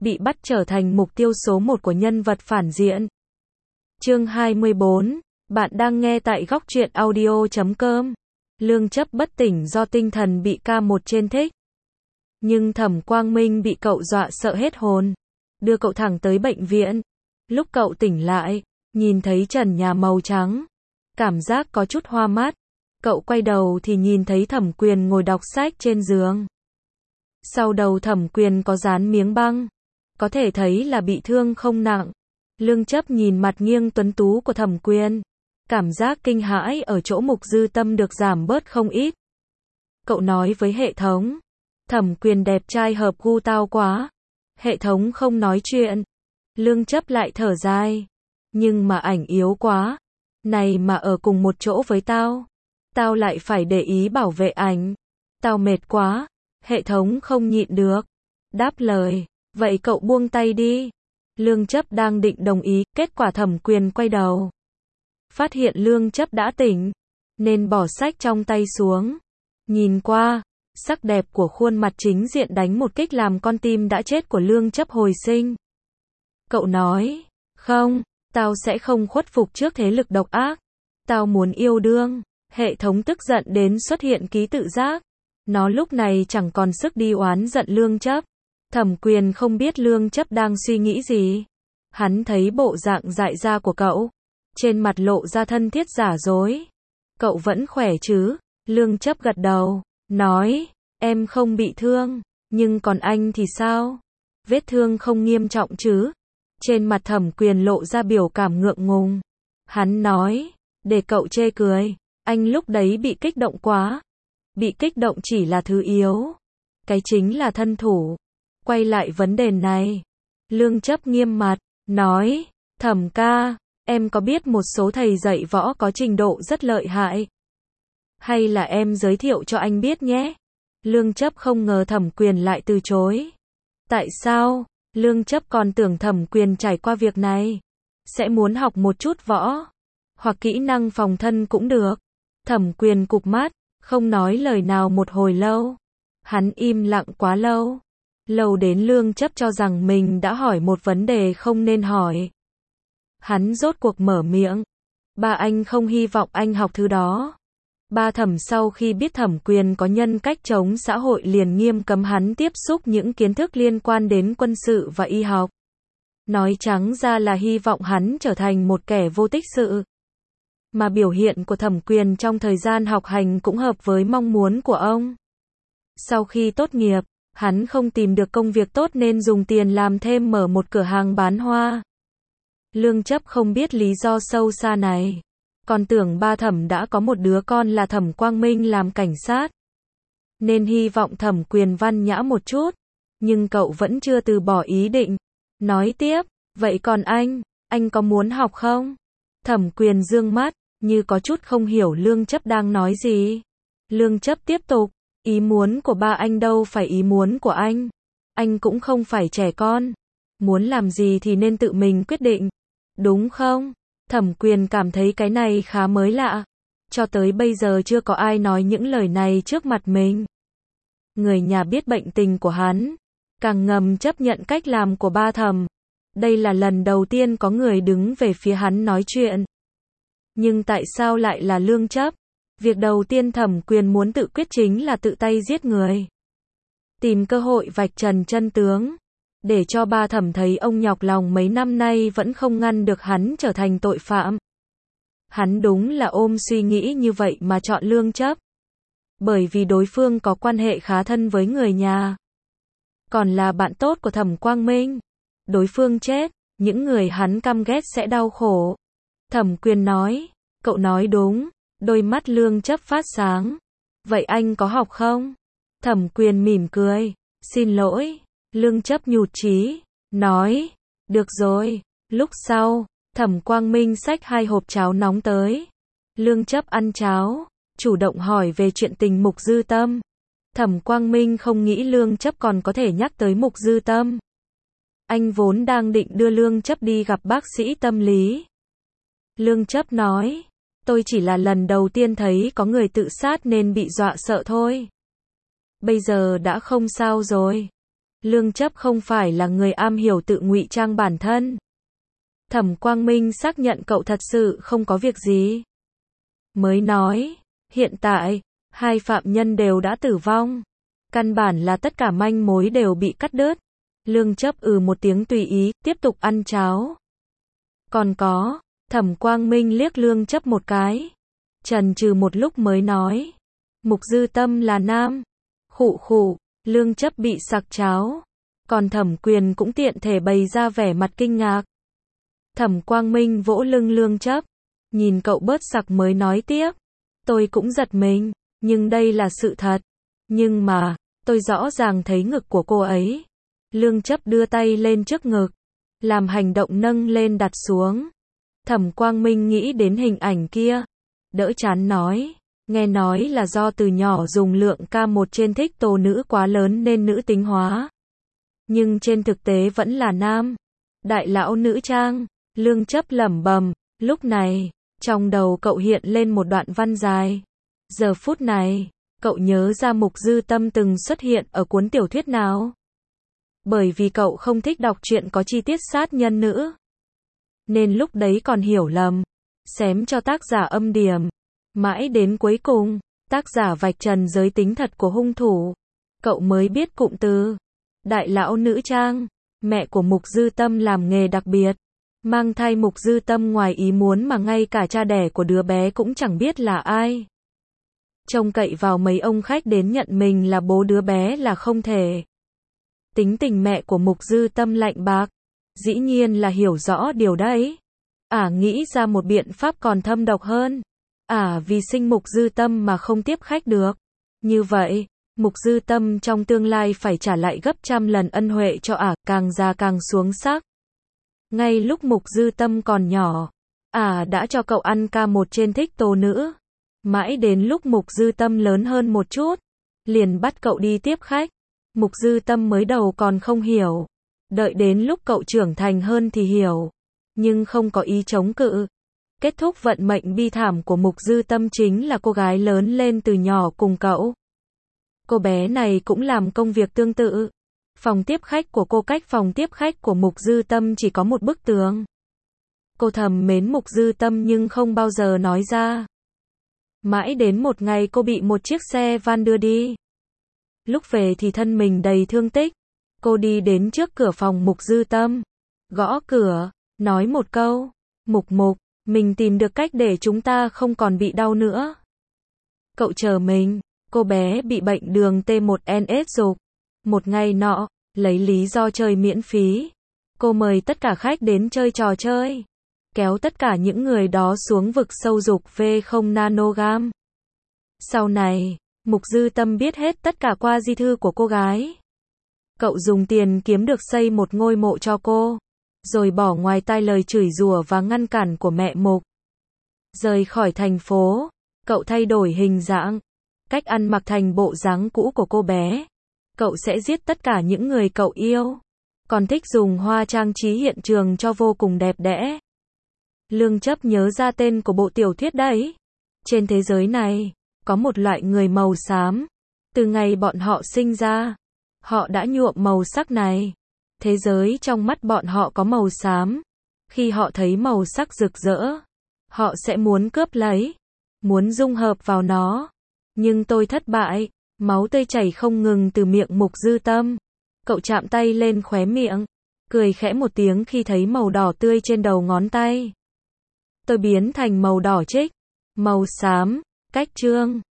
bị bắt trở thành mục tiêu số 1 của nhân vật phản diện. Chương 24, bạn đang nghe tại góc truyện audio.com. Lương Chấp bất tỉnh do tinh thần bị K1 trên thích. Nhưng Thẩm Quang Minh bị cậu dọa sợ hết hồn, đưa cậu thẳng tới bệnh viện. Lúc cậu tỉnh lại, nhìn thấy trần nhà màu trắng, cảm giác có chút hoa mắt. Cậu quay đầu thì nhìn thấy Thẩm Quyền ngồi đọc sách trên giường. Sau đầu Thẩm Quyền có dán miếng băng, có thể thấy là bị thương không nặng. Lương Chấp nhìn mặt nghiêng tuấn tú của Thẩm Quyền, cảm giác kinh hãi ở chỗ Mục Dư Tâm được giảm bớt không ít. Cậu nói với hệ thống, Thẩm Quyền đẹp trai hợp gu tao quá. Hệ thống không nói chuyện. Lương Chấp lại thở dài, nhưng mà ảnh yếu quá, này mà ở cùng một chỗ với tao, tao lại phải để ý bảo vệ ảnh, tao mệt quá. Hệ thống không nhịn được, đáp lời, vậy cậu buông tay đi. Lương Chấp đang định đồng ý, kết quả Thẩm Quyền quay đầu, phát hiện Lương Chấp đã tỉnh, nên bỏ sách trong tay xuống. Nhìn qua, sắc đẹp của khuôn mặt chính diện đánh một kích làm con tim đã chết của Lương Chấp hồi sinh. Cậu nói, không, tao sẽ không khuất phục trước thế lực độc ác, tao muốn yêu đương. Hệ thống tức giận đến xuất hiện ký tự giác. Nó lúc này chẳng còn sức đi oán giận Lương Chấp. Thẩm Quyền không biết Lương Chấp đang suy nghĩ gì. Hắn thấy bộ dạng dại ra của cậu, trên mặt lộ ra thân thiết giả dối. Cậu vẫn khỏe chứ? Lương Chấp gật đầu, nói, em không bị thương, nhưng còn anh thì sao? Vết thương không nghiêm trọng chứ? Trên mặt Thẩm Quyền lộ ra biểu cảm ngượng ngùng. Hắn nói, để cậu chê cười, anh lúc đấy bị kích động quá. Bị kích động chỉ là thứ yếu, cái chính là thân thủ. Quay lại vấn đề này, Lương Chấp nghiêm mặt, nói, Thẩm ca, em có biết một số thầy dạy võ có trình độ rất lợi hại. Hay là em giới thiệu cho anh biết nhé. Lương Chấp không ngờ Thẩm Quyền lại từ chối. Tại sao? Lương Chấp còn tưởng Thẩm Quyền trải qua việc này sẽ muốn học một chút võ, hoặc kỹ năng phòng thân cũng được. Thẩm Quyền cụp mắt, không nói lời nào một hồi lâu. Hắn im lặng quá lâu. Lâu đến Lương Chấp cho rằng mình đã hỏi một vấn đề không nên hỏi. Hắn rốt cuộc mở miệng. Ba anh không hy vọng anh học thứ đó. Ba Thẩm sau khi biết Thẩm Quyền có nhân cách chống xã hội liền nghiêm cấm hắn tiếp xúc những kiến thức liên quan đến quân sự và y học. Nói trắng ra là hy vọng hắn trở thành một kẻ vô tích sự. Mà biểu hiện của Thẩm Quyền trong thời gian học hành cũng hợp với mong muốn của ông. Sau khi tốt nghiệp, hắn không tìm được công việc tốt nên dùng tiền làm thêm mở một cửa hàng bán hoa. Lương Chấp không biết lý do sâu xa này, còn tưởng ba Thẩm đã có một đứa con là Thẩm Quang Minh làm cảnh sát, nên hy vọng Thẩm Quyền văn nhã một chút, nhưng cậu vẫn chưa từ bỏ ý định. Nói tiếp, vậy còn anh có muốn học không? Thẩm Quyền dương mắt, như có chút không hiểu Lương Chấp đang nói gì. Lương Chấp tiếp tục, ý muốn của ba anh đâu phải ý muốn của anh cũng không phải trẻ con, muốn làm gì thì nên tự mình quyết định, đúng không? Thẩm Quyền cảm thấy cái này khá mới lạ, cho tới bây giờ chưa có ai nói những lời này trước mặt mình. Người nhà biết bệnh tình của hắn, càng ngầm chấp nhận cách làm của ba Thẩm. Đây là lần đầu tiên có người đứng về phía hắn nói chuyện. Nhưng tại sao lại là Lương Chấp? Việc đầu tiên Thẩm Quyền muốn tự quyết chính là tự tay giết người. Tìm cơ hội vạch trần chân tướng, để cho ba Thẩm thấy ông nhọc lòng mấy năm nay vẫn không ngăn được hắn trở thành tội phạm. Hắn đúng là ôm suy nghĩ như vậy mà chọn Lương Chấp. Bởi vì đối phương có quan hệ khá thân với người nhà, còn là bạn tốt của Thẩm Quang Minh. Đối phương chết, những người hắn căm ghét sẽ đau khổ. Thẩm Quyền nói, cậu nói đúng. Đôi mắt Lương Chấp phát sáng. Vậy anh có học không? Thẩm Quyền mỉm cười, xin lỗi. Lương Chấp nhụt chí, nói, được rồi. Lúc sau, Thẩm Quang Minh xách 2 hộp cháo nóng tới. Lương Chấp ăn cháo, chủ động hỏi về chuyện tình Mục Dư Tâm. Thẩm Quang Minh không nghĩ Lương Chấp còn có thể nhắc tới Mục Dư Tâm. Anh vốn đang định đưa Lương Chấp đi gặp bác sĩ tâm lý. Lương Chấp nói, tôi chỉ là lần đầu tiên thấy có người tự sát nên bị dọa sợ thôi. Bây giờ đã không sao rồi. Lương Chấp không phải là người am hiểu tự ngụy trang bản thân. Thẩm Quang Minh xác nhận cậu thật sự không có việc gì. Mới nói, hiện tại, hai phạm nhân đều đã tử vong. Căn bản là tất cả manh mối đều bị cắt đứt. Lương Chấp một tiếng tùy ý, tiếp tục ăn cháo. Còn có, Thẩm Quang Minh liếc Lương Chấp một cái. Chần chừ một lúc mới nói. Mục Dư Tâm là nam. Khụ khụ, Lương Chấp bị sặc cháo. Còn Thẩm Quyền cũng tiện thể bày ra vẻ mặt kinh ngạc. Thẩm Quang Minh vỗ lưng Lương Chấp. Nhìn cậu bớt sặc mới nói tiếp. Tôi cũng giật mình, nhưng đây là sự thật. Nhưng mà, tôi rõ ràng thấy ngực của cô ấy. Lương Chấp đưa tay lên trước ngực. Làm hành động nâng lên đặt xuống. Thẩm Quang Minh nghĩ đến hình ảnh kia. Đỡ chán nói. Nghe nói là do từ nhỏ dùng lượng K1 trên thích tô nữ quá lớn nên nữ tính hóa. Nhưng trên thực tế vẫn là nam. Đại lão nữ trang. Lương Chấp lẩm bẩm. Lúc này, trong đầu cậu hiện lên một đoạn văn dài. Giờ phút này, cậu nhớ ra Mục Dư Tâm từng xuất hiện ở cuốn tiểu thuyết nào. Bởi vì cậu không thích đọc truyện có chi tiết sát nhân nữ. Nên lúc đấy còn hiểu lầm. Xém cho tác giả âm điểm. Mãi đến cuối cùng, tác giả vạch trần giới tính thật của hung thủ. Cậu mới biết cụm từ. Đại lão nữ trang. Mẹ của Mục Dư Tâm làm nghề đặc biệt. Mang thai Mục Dư Tâm ngoài ý muốn mà ngay cả cha đẻ của đứa bé cũng chẳng biết là ai. Trông cậy vào mấy ông khách đến nhận mình là bố đứa bé là không thể. Tính tình mẹ của Mục Dư Tâm lạnh bạc. Dĩ nhiên là hiểu rõ điều đấy. Nghĩ ra một biện pháp còn thâm độc hơn. Vì sinh Mục Dư Tâm mà không tiếp khách được. Như vậy, Mục Dư Tâm trong tương lai phải trả lại gấp trăm lần ân huệ cho càng già càng xuống sắc. Ngay lúc Mục Dư Tâm còn nhỏ, đã cho cậu ăn K1 trên thích tô nữ. Mãi đến lúc Mục Dư Tâm lớn hơn một chút, liền bắt cậu đi tiếp khách. Mục Dư Tâm mới đầu còn không hiểu. Đợi đến lúc cậu trưởng thành hơn thì hiểu. Nhưng không có ý chống cự. Kết thúc vận mệnh bi thảm của Mục Dư Tâm chính là cô gái lớn lên từ nhỏ cùng cậu. Cô bé này cũng làm công việc tương tự. Phòng tiếp khách của cô cách phòng tiếp khách của Mục Dư Tâm chỉ có một bức tường. Cô thầm mến Mục Dư Tâm nhưng không bao giờ nói ra. Mãi đến một ngày cô bị một chiếc xe van đưa đi. Lúc về thì thân mình đầy thương tích. Cô đi đến trước cửa phòng Mục Dư Tâm. Gõ cửa, nói một câu. Mục, mình tìm được cách để chúng ta không còn bị đau nữa. Cậu chờ mình. Cô bé bị bệnh đường T1S dục. Một ngày nọ, lấy lý do chơi miễn phí. Cô mời tất cả khách đến chơi trò chơi. Kéo tất cả những người đó xuống vực sâu dục V0 nanogam. Sau này, Mục Dư Tâm biết hết tất cả qua di thư của cô gái. Cậu dùng tiền kiếm được xây một ngôi mộ cho cô. Rồi bỏ ngoài tai lời chửi rủa và ngăn cản của mẹ Mục. Rời khỏi thành phố, cậu thay đổi hình dạng. Cách ăn mặc thành bộ dáng cũ của cô bé. Cậu sẽ giết tất cả những người cậu yêu. Còn thích dùng hoa trang trí hiện trường cho vô cùng đẹp đẽ. Lương Chấp nhớ ra tên của bộ tiểu thuyết đấy. Trên thế giới này, có một loại người màu xám. Từ ngày bọn họ sinh ra, họ đã nhuộm màu sắc này. Thế giới trong mắt bọn họ có màu xám. Khi họ thấy màu sắc rực rỡ, họ sẽ muốn cướp lấy, muốn dung hợp vào nó. Nhưng tôi thất bại. Máu tươi chảy không ngừng từ miệng Mục Dư Tâm. Cậu chạm tay lên khóe miệng, cười khẽ một tiếng khi thấy màu đỏ tươi trên đầu ngón tay. Tôi biến thành màu đỏ trích, màu xám, cách chương.